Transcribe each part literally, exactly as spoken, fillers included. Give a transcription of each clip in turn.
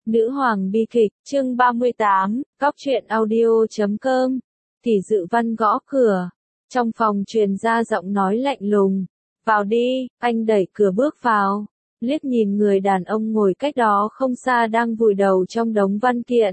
Nữ hoàng bi kịch, chương ba mươi tám, góc truyện audio chấm com. Tỷ Dự Văn gõ cửa. Trong phòng truyền ra giọng nói lạnh lùng. Vào đi, anh đẩy cửa bước vào. Liếc nhìn người đàn ông ngồi cách đó không xa đang vùi đầu trong đống văn kiện.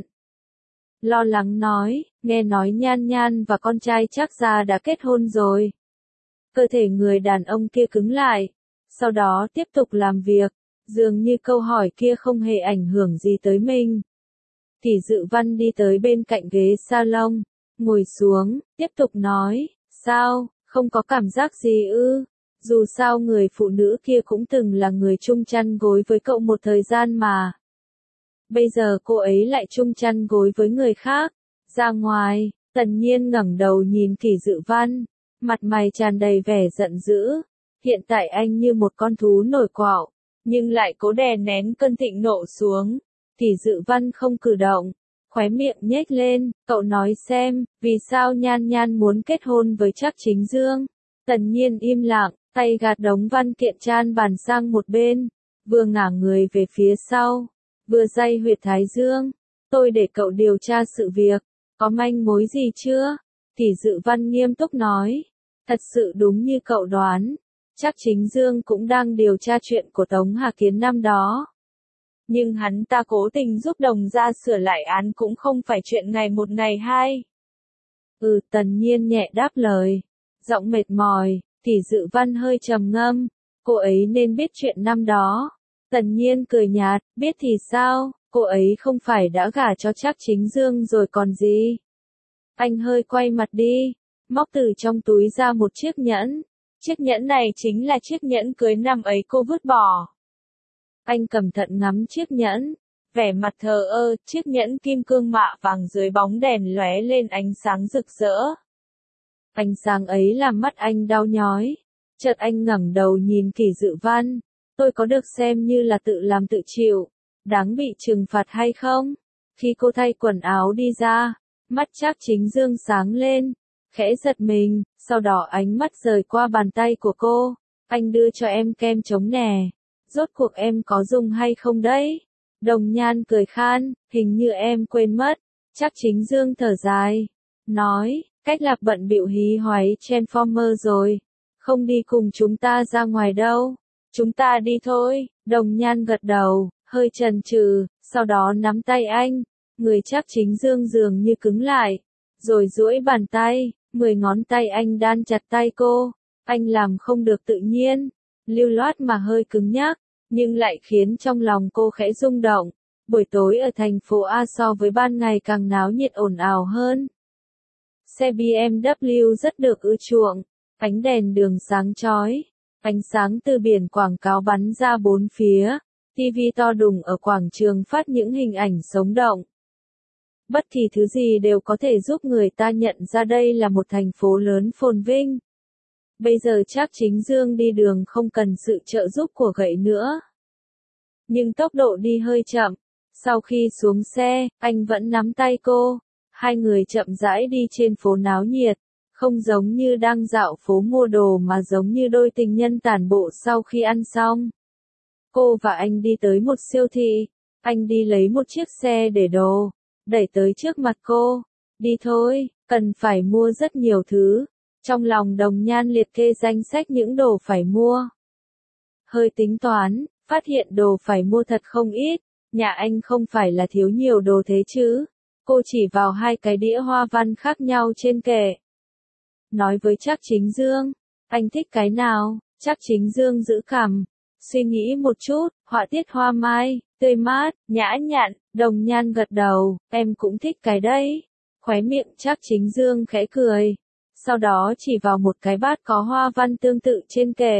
Lo lắng nói, nghe nói Nhan Nhan và con trai chắc ra đã kết hôn rồi. Cơ thể người đàn ông kia cứng lại. Sau đó tiếp tục làm việc. Dường như câu hỏi kia không hề ảnh hưởng gì tới mình. Tỷ Dự Văn đi tới bên cạnh ghế salon, ngồi xuống, tiếp tục nói, sao, không có cảm giác gì ư? Dù sao người phụ nữ kia cũng từng là người chung chăn gối với cậu một thời gian mà. Bây giờ cô ấy lại chung chăn gối với người khác. Ra ngoài, Tần Nhiên ngẩng đầu nhìn Tỷ Dự Văn, mặt mày tràn đầy vẻ giận dữ. Hiện tại anh như một con thú nổi quạo, nhưng lại cố đè nén cơn thịnh nộ xuống. Tỷ Dự Văn không cử động, khóe miệng nhếch lên, cậu nói xem, vì sao Nhan Nhan muốn kết hôn với Trác Chính Dương? Tần Nhiên im lặng, tay gạt đống văn kiện chan bàn sang một bên, vừa ngả người về phía sau, vừa day huyệt thái dương. Tôi để cậu điều tra sự việc, có manh mối gì chưa? Tỷ Dự Văn nghiêm túc nói, thật sự đúng như cậu đoán. Trác Chính Dương cũng đang điều tra chuyện của Tống Hà Kiến năm đó. Nhưng hắn ta cố tình giúp Đồng gia sửa lại án cũng không phải chuyện ngày một ngày hai. Ừ, Tần Nhiên nhẹ đáp lời. Giọng mệt mỏi, Tỷ Dự Văn hơi trầm ngâm. Cô ấy nên biết chuyện năm đó. Tần Nhiên cười nhạt, biết thì sao, cô ấy không phải đã gả cho Trác Chính Dương rồi còn gì. Anh hơi quay mặt đi, móc từ trong túi ra một chiếc nhẫn. Chiếc nhẫn này chính là chiếc nhẫn cưới năm ấy cô vứt bỏ. Anh cẩn thận ngắm chiếc nhẫn, vẻ mặt thờ ơ, chiếc nhẫn kim cương mạ vàng dưới bóng đèn lóe lên ánh sáng rực rỡ. Ánh sáng ấy làm mắt anh đau nhói. Chợt anh ngẩng đầu nhìn Tỷ Dự Văn, tôi có được xem như là tự làm tự chịu, đáng bị trừng phạt hay không? Khi cô thay quần áo đi ra, mắt Trác Chính Dương sáng lên. Khẽ giật mình, sau đó ánh mắt rời qua bàn tay của cô. Anh đưa cho em kem chống nè. Rốt cuộc em có dùng hay không đấy? Đồng Nhan cười khan, hình như em quên mất. Trác Chính Dương thở dài, nói, cách Lạc bận bịu hí hoáy Transformer rồi. Không đi cùng chúng ta ra ngoài đâu. Chúng ta đi thôi. Đồng Nhan gật đầu, hơi chần chừ, sau đó nắm tay anh. Người Trác Chính Dương dường như cứng lại, rồi duỗi bàn tay. Mười ngón tay anh đan chặt tay cô, anh làm không được tự nhiên, lưu loát mà hơi cứng nhắc, nhưng lại khiến trong lòng cô khẽ rung động. Buổi tối ở thành phố A so với ban ngày càng náo nhiệt ồn ào hơn. Xe bê em vê rất được ưa chuộng, ánh đèn đường sáng chói, ánh sáng từ biển quảng cáo bắn ra bốn phía, ti vi to đùng ở quảng trường phát những hình ảnh sống động. Bất kỳ thứ gì đều có thể giúp người ta nhận ra đây là một thành phố lớn phồn vinh. Bây giờ Trác Chính Dương đi đường không cần sự trợ giúp của gậy nữa. Nhưng tốc độ đi hơi chậm. Sau khi xuống xe, anh vẫn nắm tay cô. Hai người chậm rãi đi trên phố náo nhiệt. Không giống như đang dạo phố mua đồ mà giống như đôi tình nhân tản bộ sau khi ăn xong. Cô và anh đi tới một siêu thị. Anh đi lấy một chiếc xe để đồ, đẩy tới trước mặt cô. Đi thôi, cần phải mua rất nhiều thứ. Trong lòng Đồng Nhan liệt kê danh sách những đồ phải mua. Hơi tính toán, phát hiện đồ phải mua thật không ít. Nhà anh không phải là thiếu nhiều đồ thế chứ. Cô chỉ vào hai cái đĩa hoa văn khác nhau trên kệ. Nói với Trác Chính Dương, anh thích cái nào? Trác Chính Dương giữ cằm, suy nghĩ một chút, họa tiết hoa mai, tươi mát, nhã nhặn. Đồng Nhan gật đầu, em cũng thích cái đấy. Khóe miệng Trác Chính Dương khẽ cười, sau đó chỉ vào một cái bát có hoa văn tương tự trên kệ.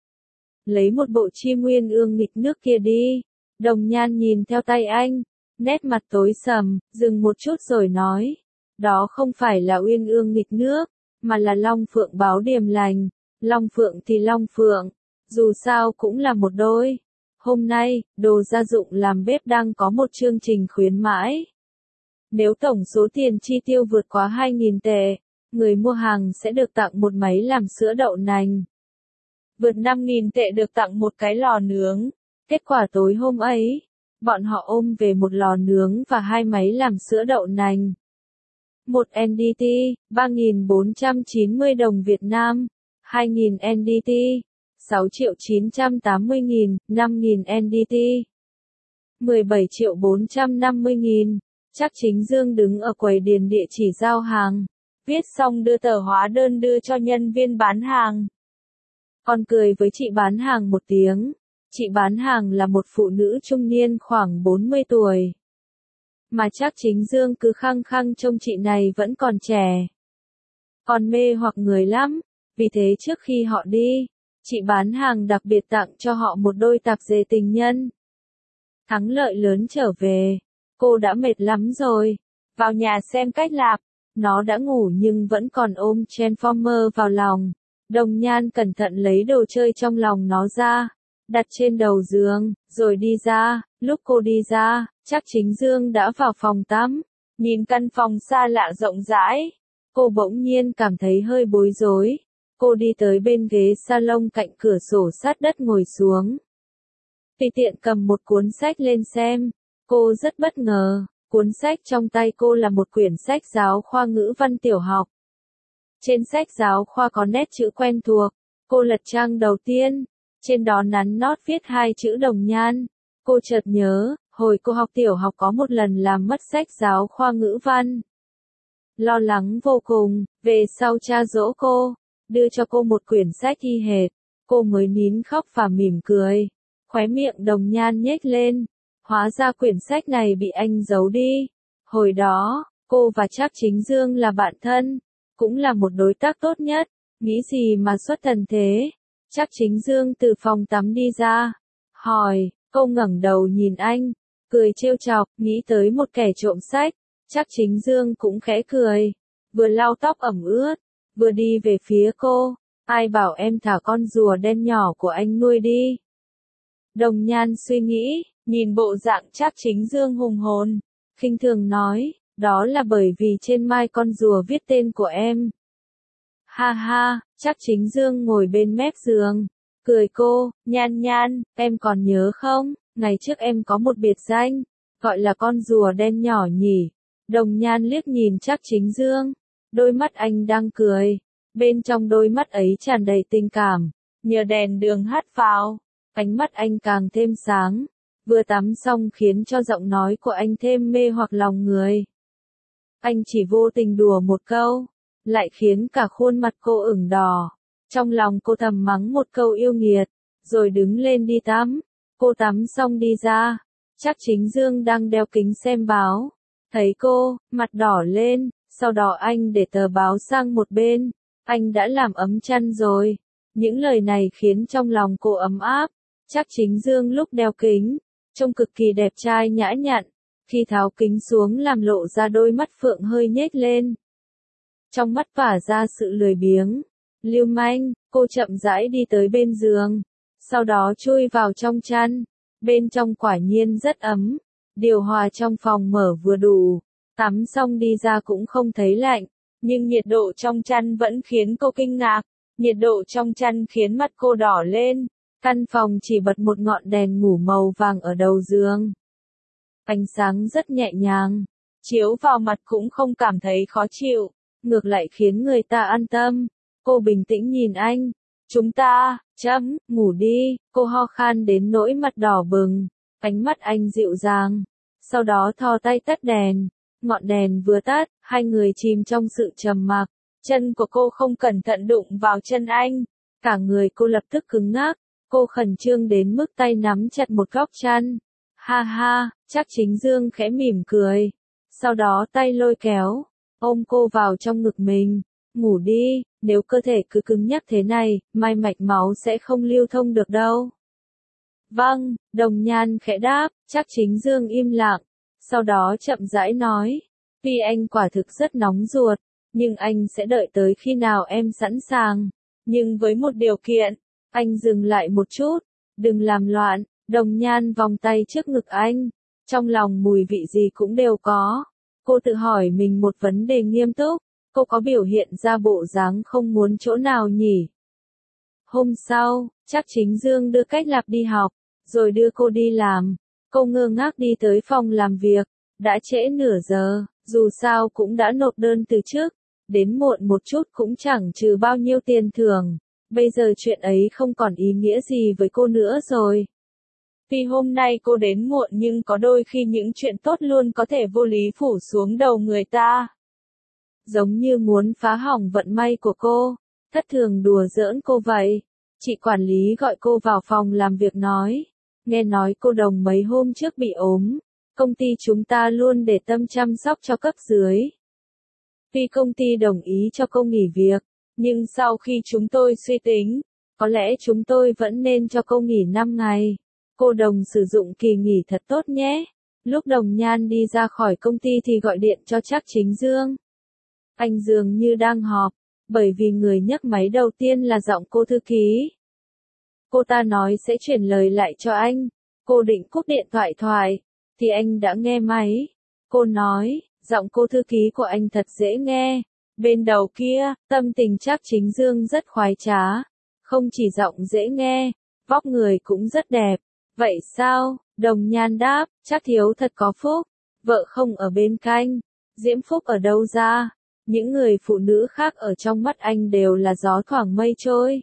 Lấy một bộ chim uyên ương nghịch nước kia đi. Đồng Nhan nhìn theo tay anh, nét mặt tối sầm, dừng một chút rồi nói, đó không phải là uyên ương nghịch nước, mà là long phượng báo điềm lành. Long phượng thì long phượng, dù sao cũng là một đôi. Hôm nay, đồ gia dụng làm bếp đang có một chương trình khuyến mãi. Nếu tổng số tiền chi tiêu vượt quá hai nghìn tệ, người mua hàng sẽ được tặng một máy làm sữa đậu nành. Vượt năm nghìn tệ được tặng một cái lò nướng. Kết quả tối hôm ấy, Bọn họ ôm về một lò nướng và hai máy làm sữa đậu nành. Một en đê tê, ba nghìn bốn trăm chín mươi đồng Việt Nam, hai nghìn en đê tê, sáu triệu chín trăm tám mươi nghìn, năm nghìn en đê tê, mười bảy triệu bốn trăm năm mươi nghìn. Trác Chính Dương đứng ở quầy điền địa chỉ giao hàng, viết xong đưa tờ hóa đơn đưa cho nhân viên bán hàng. Còn cười với chị bán hàng một tiếng. Chị bán hàng là một phụ nữ trung niên khoảng bốn mươi tuổi. Mà Trác Chính Dương cứ khăng khăng trông chị này vẫn còn trẻ. Còn mê hoặc người lắm, vì thế trước khi họ đi, chị bán hàng đặc biệt tặng cho họ một đôi tạp dề tình nhân. Thắng lợi lớn trở về, cô đã mệt lắm rồi, vào nhà xem cách làm. Nó đã ngủ nhưng vẫn còn ôm Transformer vào lòng. Đồng Nhan cẩn thận lấy đồ chơi trong lòng nó ra, đặt trên đầu giường, rồi đi ra. Lúc cô đi ra, Trác Chính Dương đã vào phòng tắm, nhìn căn phòng xa lạ rộng rãi. Cô bỗng nhiên cảm thấy hơi bối rối. Cô đi tới bên ghế salon cạnh cửa sổ sát đất ngồi xuống. Tùy tiện cầm một cuốn sách lên xem. Cô rất bất ngờ, cuốn sách trong tay cô là một quyển sách giáo khoa ngữ văn tiểu học. Trên sách giáo khoa có nét chữ quen thuộc. Cô lật trang đầu tiên, trên đó nắn nót viết hai chữ Đồng Nhan. Cô chợt nhớ, hồi cô học tiểu học có một lần làm mất sách giáo khoa ngữ văn. Lo lắng vô cùng, về sau cha dỗ cô, đưa cho cô một quyển sách y hệt. Cô mới nín khóc và mỉm cười. Khóe miệng Đồng Nhan nhếch lên. Hóa ra quyển sách này bị anh giấu đi. Hồi đó, cô và Trác Chính Dương là bạn thân, cũng là một đối tác tốt nhất. Nghĩ gì mà xuất thần thế? Trác Chính Dương từ phòng tắm đi ra, hỏi. Cô ngẩng đầu nhìn anh, cười trêu chọc, nghĩ tới một kẻ trộm sách. Trác Chính Dương cũng khẽ cười, vừa lau tóc ẩm ướt, vừa đi về phía cô. Ai bảo em thả con rùa đen nhỏ của anh nuôi đi? Đồng Nhan suy nghĩ, nhìn bộ dạng Trác Chính Dương hùng hồn, khinh thường nói, đó là bởi vì trên mai con rùa viết tên của em. Ha ha, Trác Chính Dương ngồi bên mép giường, cười cô. Nhan Nhan, em còn nhớ không, ngày trước em có một biệt danh, gọi là con rùa đen nhỏ nhỉ. Đồng Nhan liếc nhìn Trác Chính Dương, đôi mắt anh đang cười, bên trong đôi mắt ấy tràn đầy tình cảm. Nhờ đèn đường hắt vào, ánh mắt anh càng thêm sáng, vừa tắm xong khiến cho giọng nói của anh thêm mê hoặc lòng người. Anh chỉ vô tình đùa một câu, lại khiến cả khuôn mặt cô ửng đỏ. Trong lòng cô thầm mắng một câu yêu nghiệt, rồi đứng lên đi tắm. Cô tắm xong đi ra, Trác Chính Dương đang đeo kính xem báo. Thấy cô, mặt đỏ lên, sau đó anh để tờ báo sang một bên. Anh đã làm ấm chăn rồi. Những lời này khiến trong lòng cô ấm áp. Trác Chính Dương lúc đeo kính, trông cực kỳ đẹp trai nhã nhặn. Khi tháo kính xuống làm lộ ra đôi mắt phượng hơi nhếch lên. Trong mắt tỏa ra sự lười biếng, lưu manh. Cô chậm rãi đi tới bên giường, sau đó chui vào trong chăn. Bên trong quả nhiên rất ấm, điều hòa trong phòng mở vừa đủ. Tắm xong đi ra cũng không thấy lạnh, nhưng nhiệt độ trong chăn vẫn khiến cô kinh ngạc. Nhiệt độ trong chăn khiến mắt cô đỏ lên. Căn phòng chỉ bật một ngọn đèn ngủ màu vàng ở đầu giường. Ánh sáng rất nhẹ nhàng, chiếu vào mặt cũng không cảm thấy khó chịu, ngược lại khiến người ta an tâm. Cô bình tĩnh nhìn anh. Chúng ta, chấm, ngủ đi. Cô ho khan đến nỗi mặt đỏ bừng. Ánh mắt anh dịu dàng. Sau đó thò tay tắt đèn. Ngọn đèn vừa tắt, hai người chìm trong sự trầm mặc. Chân của cô không cẩn thận đụng vào chân anh. Cả người cô lập tức cứng ngắc. Cô khẩn trương đến mức tay nắm chặt một góc chăn. Ha ha, Trác Chính Dương khẽ mỉm cười. Sau đó tay lôi kéo, ôm cô vào trong ngực mình. Ngủ đi, nếu cơ thể cứ cứng nhắc thế này, mai mạch máu sẽ không lưu thông được đâu. Vâng, Đồng Nhan khẽ đáp. Trác Chính Dương im lặng. Sau đó chậm rãi nói. Vì anh quả thực rất nóng ruột, nhưng anh sẽ đợi tới khi nào em sẵn sàng. Nhưng với một điều kiện. Anh dừng lại một chút, đừng làm loạn. Đồng Nhan vòng tay trước ngực anh, trong lòng mùi vị gì cũng đều có. Cô tự hỏi mình một vấn đề nghiêm túc, cô có biểu hiện ra bộ dáng không muốn chỗ nào nhỉ? Hôm sau, Trác Chính Dương đưa Cách Lạp đi học, rồi đưa cô đi làm. Cô ngơ ngác đi tới phòng làm việc, đã trễ nửa giờ, dù sao cũng đã nộp đơn từ trước, đến muộn một chút cũng chẳng trừ bao nhiêu tiền thưởng, bây giờ chuyện ấy không còn ý nghĩa gì với cô nữa rồi. Tuy hôm nay cô đến muộn nhưng có đôi khi những chuyện tốt luôn có thể vô lý phủ xuống đầu người ta. Giống như muốn phá hỏng vận may của cô, thất thường đùa giỡn cô vậy. Chị quản lý gọi cô vào phòng làm việc nói, nghe nói cô Đồng mấy hôm trước bị ốm, công ty chúng ta luôn để tâm chăm sóc cho cấp dưới. Tuy công ty đồng ý cho cô nghỉ việc, nhưng sau khi chúng tôi suy tính, có lẽ chúng tôi vẫn nên cho cô nghỉ năm ngày. Cô Đồng sử dụng kỳ nghỉ thật tốt nhé. Lúc Đồng Nhan đi ra khỏi công ty thì gọi điện cho Trác Chính Dương. Anh dường như đang họp, bởi vì người nhấc máy đầu tiên là giọng cô thư ký. Cô ta nói sẽ chuyển lời lại cho anh. Cô định cúp điện thoại thoại, thì anh đã nghe máy. Cô nói, giọng cô thư ký của anh thật dễ nghe. Bên đầu kia, tâm tình Trác Chính Dương rất khoái trá. Không chỉ giọng dễ nghe, vóc người cũng rất đẹp. Vậy sao? Đồng Nhan đáp, Trác thiếu thật có phúc. Vợ không ở bên cạnh. Diễm phúc ở đâu ra? Những người phụ nữ khác ở trong mắt anh đều là gió thoảng mây trôi.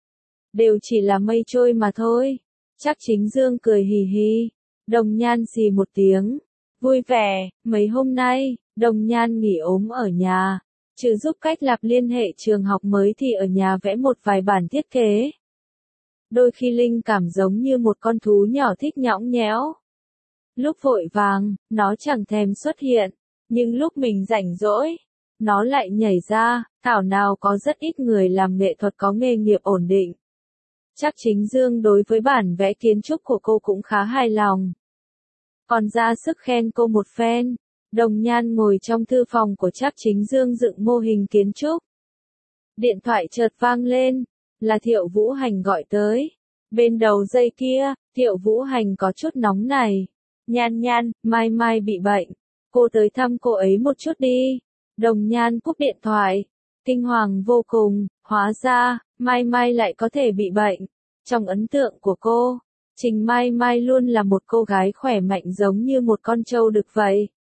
Đều chỉ là mây trôi mà thôi. Trác Chính Dương cười hì hì. Đồng Nhan xì một tiếng. Vui vẻ, mấy hôm nay, Đồng Nhan nghỉ ốm ở nhà. Trừ giúp cách lập liên hệ trường học mới thì ở nhà vẽ một vài bản thiết kế. Đôi khi linh cảm giống như một con thú nhỏ thích nhõng nhẽo. Lúc vội vàng, nó chẳng thèm xuất hiện. Nhưng lúc mình rảnh rỗi, nó lại nhảy ra. Thảo nào có rất ít người làm nghệ thuật có nghề nghiệp ổn định. Trác Chính Dương đối với bản vẽ kiến trúc của cô cũng khá hài lòng. Còn ra sức khen cô một phen. Đồng Nhan ngồi trong thư phòng của Trác Chính Dương dựng mô hình kiến trúc. Điện thoại chợt vang lên, là Thiệu Vũ Hành gọi tới. Bên đầu dây kia, Thiệu Vũ Hành có chút nóng này. Nhan Nhan, Mai Mai bị bệnh. Cô tới thăm cô ấy một chút đi. Đồng Nhan cúp điện thoại. Kinh hoàng vô cùng, hóa ra, Mai Mai lại có thể bị bệnh. Trong ấn tượng của cô, Trình Mai Mai luôn là một cô gái khỏe mạnh giống như một con trâu đực vậy.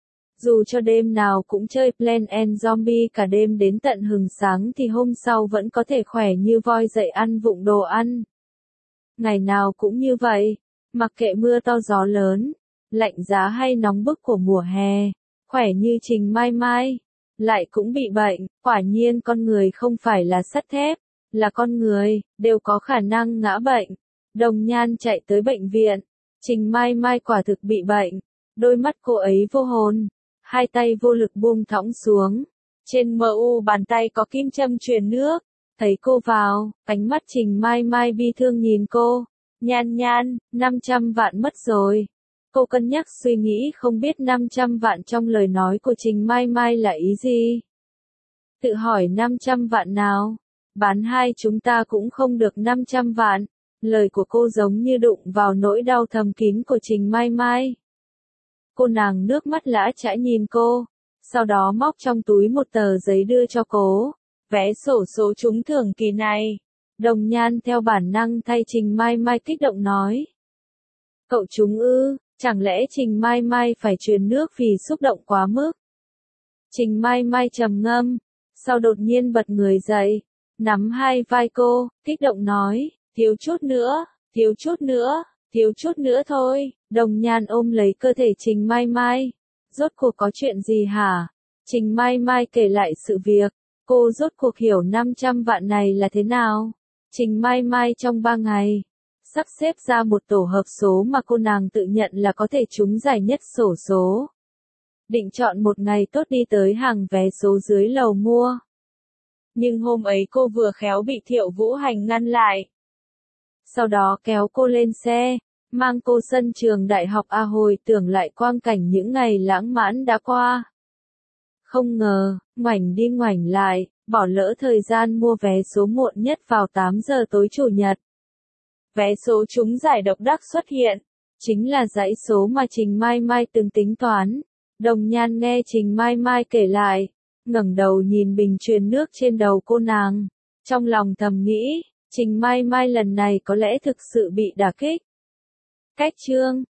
Dù cho đêm nào cũng chơi Plant and Zombie cả đêm đến tận hừng sáng thì hôm sau vẫn có thể khỏe như voi dậy ăn vụng đồ ăn. Ngày nào cũng như vậy, mặc kệ mưa to gió lớn, lạnh giá hay nóng bức của mùa hè, khỏe như Trình Mai Mai, lại cũng bị bệnh. Quả nhiên con người không phải là sắt thép, là con người, đều có khả năng ngã bệnh. Đồng Nhan chạy tới bệnh viện, Trình Mai Mai quả thực bị bệnh, đôi mắt cô ấy vô hồn. Hai tay vô lực buông thõng xuống. Trên mờ u bàn tay có kim châm truyền nước. Thấy cô vào, ánh mắt Trình Mai Mai bi thương nhìn cô. Nhan Nhan, năm trăm vạn mất rồi. Cô cân nhắc suy nghĩ không biết năm trăm vạn trong lời nói của Trình Mai Mai là ý gì. Tự hỏi năm trăm vạn nào? Bán hai chúng ta cũng không được năm trăm vạn. Lời của cô giống như đụng vào nỗi đau thầm kín của Trình Mai Mai. Cô nàng nước mắt lã chã nhìn cô, sau đó móc trong túi một tờ giấy đưa cho cô. Vé xổ số trúng thưởng kỳ này. Đồng Nhan theo bản năng thay Trình Mai Mai kích động nói. Cậu trúng ư, chẳng lẽ Trình Mai Mai phải truyền nước vì xúc động quá mức. Trình Mai Mai trầm ngâm, sau đột nhiên bật người dậy, nắm hai vai cô, kích động nói, thiếu chút nữa, thiếu chút nữa. Thiếu chút nữa thôi. Đồng Nhan ôm lấy cơ thể Trình Mai Mai. Rốt cuộc có chuyện gì hả? Trình Mai Mai kể lại sự việc. Cô rốt cuộc hiểu năm trăm vạn này là thế nào? Trình Mai Mai trong ba ngày, sắp xếp ra một tổ hợp số mà cô nàng tự nhận là có thể trúng giải nhất xổ số. Định chọn một ngày tốt đi tới hàng vé số dưới lầu mua. Nhưng hôm ấy cô vừa khéo bị Thiệu Vũ Hành ngăn lại. Sau đó kéo cô lên xe, mang cô sân trường đại học A hồi tưởng lại quang cảnh những ngày lãng mạn đã qua. Không ngờ, ngoảnh đi ngoảnh lại, bỏ lỡ thời gian mua vé số muộn nhất vào tám giờ tối chủ nhật. Vé số trúng giải độc đắc xuất hiện, chính là dãy số mà Trình Mai Mai từng tính toán. Đồng Nhan nghe Trình Mai Mai kể lại, ngẩng đầu nhìn bình truyền nước trên đầu cô nàng, trong lòng thầm nghĩ, Trình Mai Mai lần này có lẽ thực sự bị đả kích. Cách chương